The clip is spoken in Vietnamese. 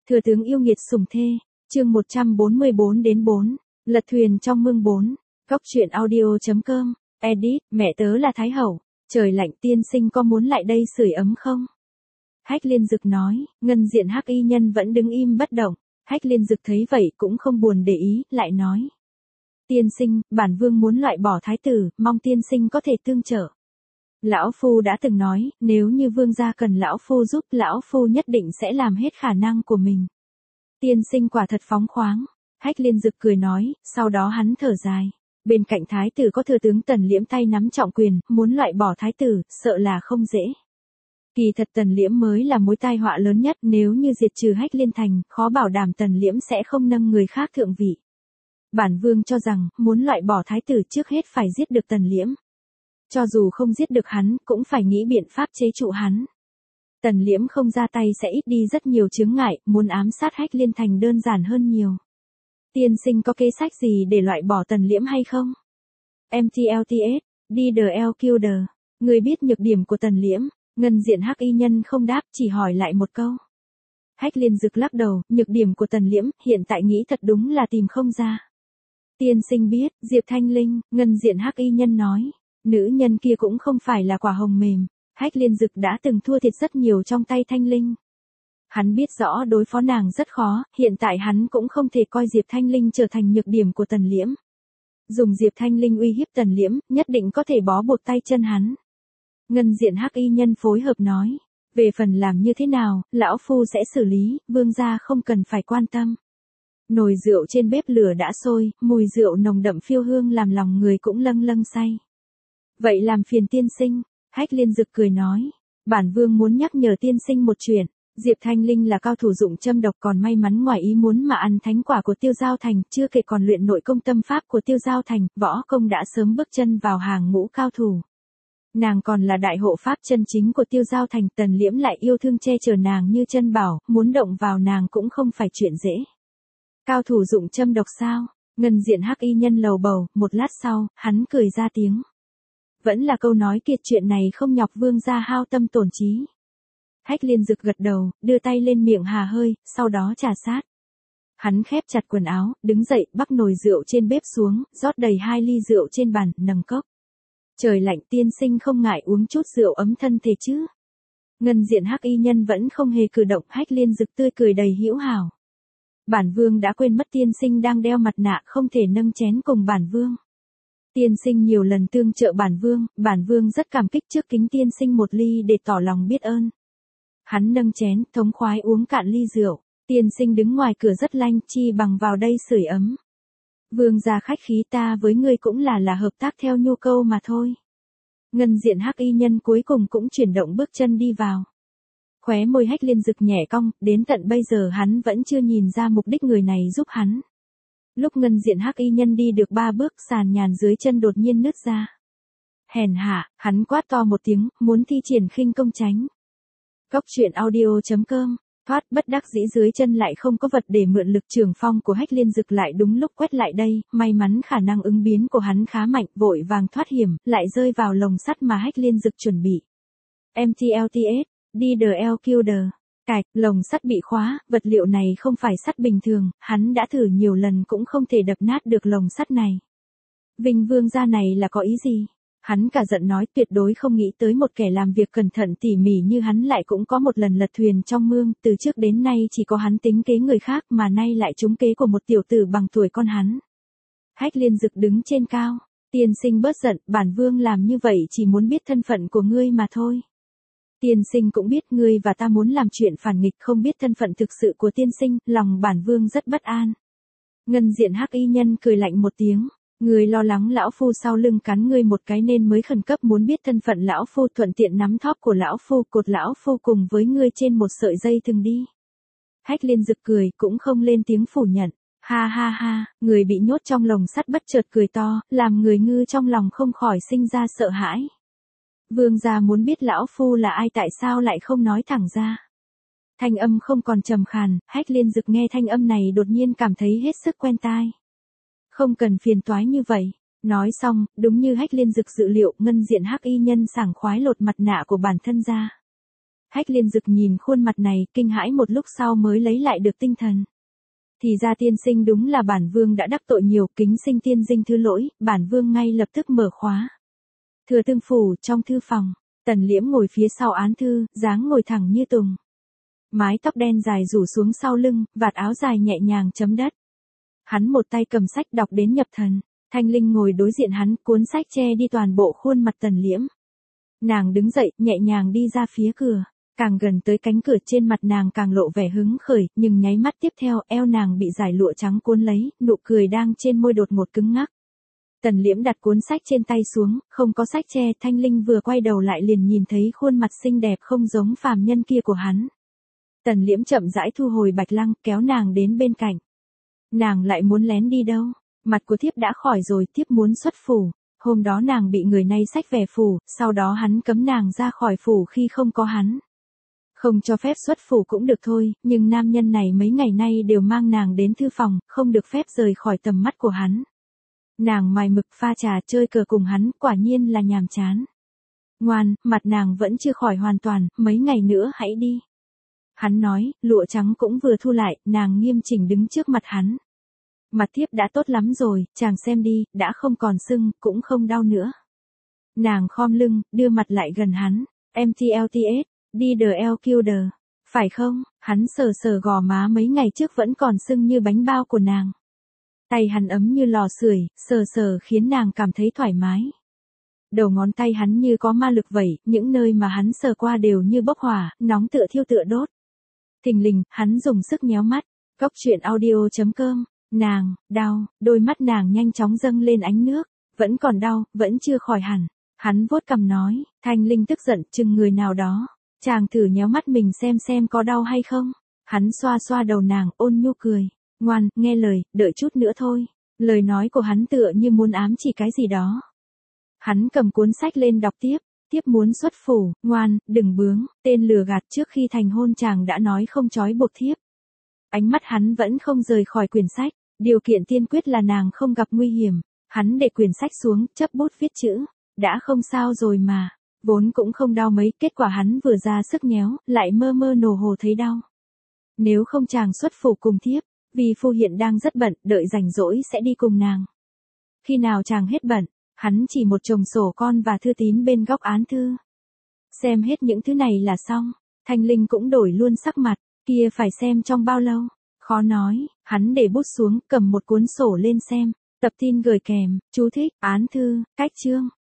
Thừa tướng yêu nghiệt sủng thê, chương 144-4, lật thuyền trong mương 4, góc truyện audio.com, edit, mẹ tớ là Thái Hậu, trời lạnh tiên sinh có muốn lại đây sưởi ấm không? Hách Liên Dực nói, ngân diện hắc y nhân vẫn đứng im bất động, Hách Liên Dực thấy vậy cũng không buồn để ý, lại nói. Tiên sinh, bản vương muốn loại bỏ thái tử, mong tiên sinh có thể tương trợ. Lão Phu đã từng nói, nếu như vương gia cần Lão Phu giúp, Lão Phu nhất định sẽ làm hết khả năng của mình. Tiên sinh quả thật phóng khoáng. Hách Liên Dực cười nói, sau đó hắn thở dài. Bên cạnh thái tử có thừa tướng Tần Liễm tay nắm trọng quyền, muốn loại bỏ thái tử, sợ là không dễ. Kỳ thật Tần Liễm mới là mối tai họa lớn nhất, nếu như diệt trừ Hách Liên Thành, khó bảo đảm Tần Liễm sẽ không nâng người khác thượng vị. Bản vương cho rằng, muốn loại bỏ thái tử trước hết phải giết được Tần Liễm. Cho dù không giết được hắn, cũng phải nghĩ biện pháp chế trụ hắn. Tần Liễm không ra tay sẽ ít đi rất nhiều chướng ngại, muốn ám sát Hách Liên Thành đơn giản hơn nhiều. Tiên sinh có kế sách gì để loại bỏ Tần Liễm hay không? MTLTS, DDLQD, người biết nhược điểm của Tần Liễm, ngân diện hắc y nhân không đáp, chỉ hỏi lại một câu. Hách Liên Dực lắc đầu, nhược điểm của Tần Liễm, hiện tại nghĩ thật đúng là tìm không ra. Tiên sinh biết, Diệp Thanh Linh, ngân diện hắc y nhân nói, nữ nhân kia cũng không phải là quả hồng mềm, Hách Liên Dực đã từng thua thiệt rất nhiều trong tay Thanh Linh. Hắn biết rõ đối phó nàng rất khó, hiện tại hắn cũng không thể coi Diệp Thanh Linh trở thành nhược điểm của Tần Liễm. Dùng Diệp Thanh Linh uy hiếp Tần Liễm, nhất định có thể bó buộc tay chân hắn. Ngân diện hắc y nhân phối hợp nói, về phần làm như thế nào, lão phu sẽ xử lý, vương gia không cần phải quan tâm. Nồi rượu trên bếp lửa đã sôi, mùi rượu nồng đậm phiêu hương làm lòng người cũng lâng lâng say. Vậy làm phiền tiên sinh, Hách Liên Dực cười nói, bản vương muốn nhắc nhở tiên sinh một chuyện. Diệp Thanh Linh là cao thủ dụng châm độc, còn may mắn ngoài ý muốn mà ăn thánh quả của Tiêu Giao Thành, chưa kể còn luyện nội công tâm pháp của Tiêu Giao Thành, võ công đã sớm bước chân vào hàng ngũ cao thủ. Nàng còn là đại hộ pháp chân chính của Tiêu Giao Thành, Tần Liễm lại yêu thương che chở nàng như chân bảo, muốn động vào nàng cũng không phải chuyện dễ. Cao thủ dụng châm độc sao? Ngân diện hắc y nhân lầu bầu, một lát sau, hắn cười ra tiếng. Vẫn là câu nói kiệt, chuyện này không nhọc vương gia hao tâm tổn trí. Hách Liên Dực gật đầu, đưa tay lên miệng hà hơi, sau đó trà sát. Hắn khép chặt quần áo, đứng dậy, bắc nồi rượu trên bếp xuống, rót đầy 2 ly rượu trên bàn, nâng cốc. Trời lạnh tiên sinh không ngại uống chút rượu ấm thân thể chứ. Ngân diện hắc y nhân vẫn không hề cử động, Hách Liên Dực tươi cười đầy hữu hảo. Bản vương đã quên mất tiên sinh đang đeo mặt nạ, không thể nâng chén cùng bản vương. Tiên sinh nhiều lần tương trợ bản vương rất cảm kích, trước kính tiên sinh một ly để tỏ lòng biết ơn. Hắn nâng chén, thống khoái uống cạn ly rượu, tiên sinh đứng ngoài cửa rất lanh, chi bằng vào đây sưởi ấm. Vương gia khách khí, ta với ngươi cũng là hợp tác theo nhu cầu mà thôi. Ngân diện hắc y nhân cuối cùng cũng chuyển động bước chân đi vào. Khóe môi Hách Liên Dực nhẹ cong, đến tận bây giờ hắn vẫn chưa nhìn ra mục đích người này giúp hắn. Lúc ngân diện hắc y nhân đi được 3 bước, sàn nhàn dưới chân đột nhiên nứt ra. Hèn hạ, hắn quát to một tiếng, muốn thi triển khinh công tránh. Góc truyện audio.com, thoát bất đắc dĩ dưới chân lại không có vật để mượn, lực trường phong của Hách Liên Dực lại đúng lúc quét lại đây, may mắn khả năng ứng biến của hắn khá mạnh, vội vàng thoát hiểm, lại rơi vào lồng sắt mà Hách Liên Dực chuẩn bị. MTLTS, DDLQD, cạch, lồng sắt bị khóa, vật liệu này không phải sắt bình thường, hắn đã thử nhiều lần cũng không thể đập nát được lồng sắt này. Vinh vương gia này là có ý gì? Hắn cả giận nói, tuyệt đối không nghĩ tới một kẻ làm việc cẩn thận tỉ mỉ như hắn lại cũng có một lần lật thuyền trong mương, từ trước đến nay chỉ có hắn tính kế người khác mà nay lại trúng kế của một tiểu tử bằng tuổi con hắn. Hách Liên Dực đứng trên cao, tiên sinh bớt giận, bản vương làm như vậy chỉ muốn biết thân phận của ngươi mà thôi. Tiên sinh cũng biết ngươi và ta muốn làm chuyện phản nghịch, không biết thân phận thực sự của tiên sinh, lòng bản vương rất bất an. Ngân diện hắc y nhân cười lạnh một tiếng. Ngươi lo lắng lão phu sau lưng cắn ngươi một cái nên mới khẩn cấp muốn biết thân phận lão phu, thuận tiện nắm thóp của lão phu, cột lão phu cùng với ngươi trên một sợi dây thừng đi. Hách Liên Dực cười, cũng không lên tiếng phủ nhận. Ha ha ha, người bị nhốt trong lồng sắt bất chợt cười to, làm người ngư trong lòng không khỏi sinh ra sợ hãi. Vương gia muốn biết lão phu là ai, tại sao lại không nói thẳng ra. Thanh âm không còn trầm khàn, Hách Liên Dực nghe thanh âm này đột nhiên cảm thấy hết sức quen tai. Không cần phiền toái như vậy. Nói xong, đúng như Hách Liên Dực dự liệu, ngân diện hắc y nhân sảng khoái lột mặt nạ của bản thân ra. Hách Liên Dực nhìn khuôn mặt này, kinh hãi một lúc sau mới lấy lại được tinh thần. Thì ra tiên sinh đúng là bản vương đã đắc tội nhiều, kính xin tiên dinh thứ lỗi, bản vương ngay lập tức mở khóa. Thừa Tương phủ, trong thư phòng, Tần Liễm ngồi phía sau án thư, dáng ngồi thẳng như tùng. Mái tóc đen dài rủ xuống sau lưng, vạt áo dài nhẹ nhàng chấm đất. Hắn một tay cầm sách đọc đến nhập thần, Thanh Linh ngồi đối diện hắn, cuốn sách che đi toàn bộ khuôn mặt Tần Liễm. Nàng đứng dậy, nhẹ nhàng đi ra phía cửa, càng gần tới cánh cửa trên mặt nàng càng lộ vẻ hứng khởi, nhưng nháy mắt tiếp theo eo nàng bị dải lụa trắng cuốn lấy, nụ cười đang trên môi đột ngột cứng ngắc. Tần Liễm đặt cuốn sách trên tay xuống, không có sách che, Thanh Linh vừa quay đầu lại liền nhìn thấy khuôn mặt xinh đẹp không giống phàm nhân kia của hắn. Tần Liễm chậm rãi thu hồi bạch lăng, kéo nàng đến bên cạnh. Nàng lại muốn lén đi đâu? Mặt của thiếp đã khỏi rồi, thiếp muốn xuất phủ. Hôm đó nàng bị người này xách về phủ, sau đó hắn cấm nàng ra khỏi phủ khi không có hắn. Không cho phép xuất phủ cũng được thôi, nhưng nam nhân này mấy ngày nay đều mang nàng đến thư phòng, không được phép rời khỏi tầm mắt của hắn. Nàng mài mực pha trà chơi cờ cùng hắn, quả nhiên là nhàm chán. Ngoan, mặt nàng vẫn chưa khỏi hoàn toàn, mấy ngày nữa hãy đi. Hắn nói, lụa trắng cũng vừa thu lại, nàng nghiêm chỉnh đứng trước mặt hắn. Mặt thiếp đã tốt lắm rồi, chàng xem đi, đã không còn sưng, cũng không đau nữa. Nàng khom lưng, đưa mặt lại gần hắn. MTLTS, đi DLQD. Phải không? Hắn sờ sờ gò má mấy ngày trước vẫn còn sưng như bánh bao của nàng. Tay hắn ấm như lò sưởi, sờ sờ khiến nàng cảm thấy thoải mái. Đầu ngón tay hắn như có ma lực vậy, những nơi mà hắn sờ qua đều như bốc hỏa, nóng tựa thiêu tựa đốt. Thình lình, hắn dùng sức nhéo mắt. Cốc truyện audio.com. Nàng, đau, đôi mắt nàng nhanh chóng dâng lên ánh nước. Vẫn còn đau, vẫn chưa khỏi hẳn. Hắn vuốt cằm nói, Thanh Linh tức giận, chừng người nào đó. Chàng thử nhéo mắt mình xem có đau hay không. Hắn xoa xoa đầu nàng, ôn nhu cười. Ngoan, nghe lời, đợi chút nữa thôi. Lời nói của hắn tựa như muốn ám chỉ cái gì đó. Hắn cầm cuốn sách lên đọc tiếp. Tiếp muốn xuất phủ, ngoan, đừng bướng, tên lừa gạt trước khi thành hôn chàng đã nói không trói buộc thiếp. Ánh mắt hắn vẫn không rời khỏi quyển sách, điều kiện tiên quyết là nàng không gặp nguy hiểm. Hắn để quyển sách xuống, chấp bút viết chữ, đã không sao rồi mà, vốn cũng không đau mấy, kết quả hắn vừa ra sức nhéo, lại mơ mơ nổ hồ thấy đau. Nếu không chàng xuất phủ cùng thiếp, vì phu hiện đang rất bận, đợi rảnh rỗi sẽ đi cùng nàng. Khi nào chàng hết bận, hắn chỉ một chồng sổ con và thư tín bên góc án thư. Xem hết những thứ này là xong, Thanh Linh cũng đổi luôn sắc mặt, kia phải xem trong bao lâu, khó nói, hắn để bút xuống, cầm một cuốn sổ lên xem, tập tin gửi kèm, chú thích, án thư, cách chương,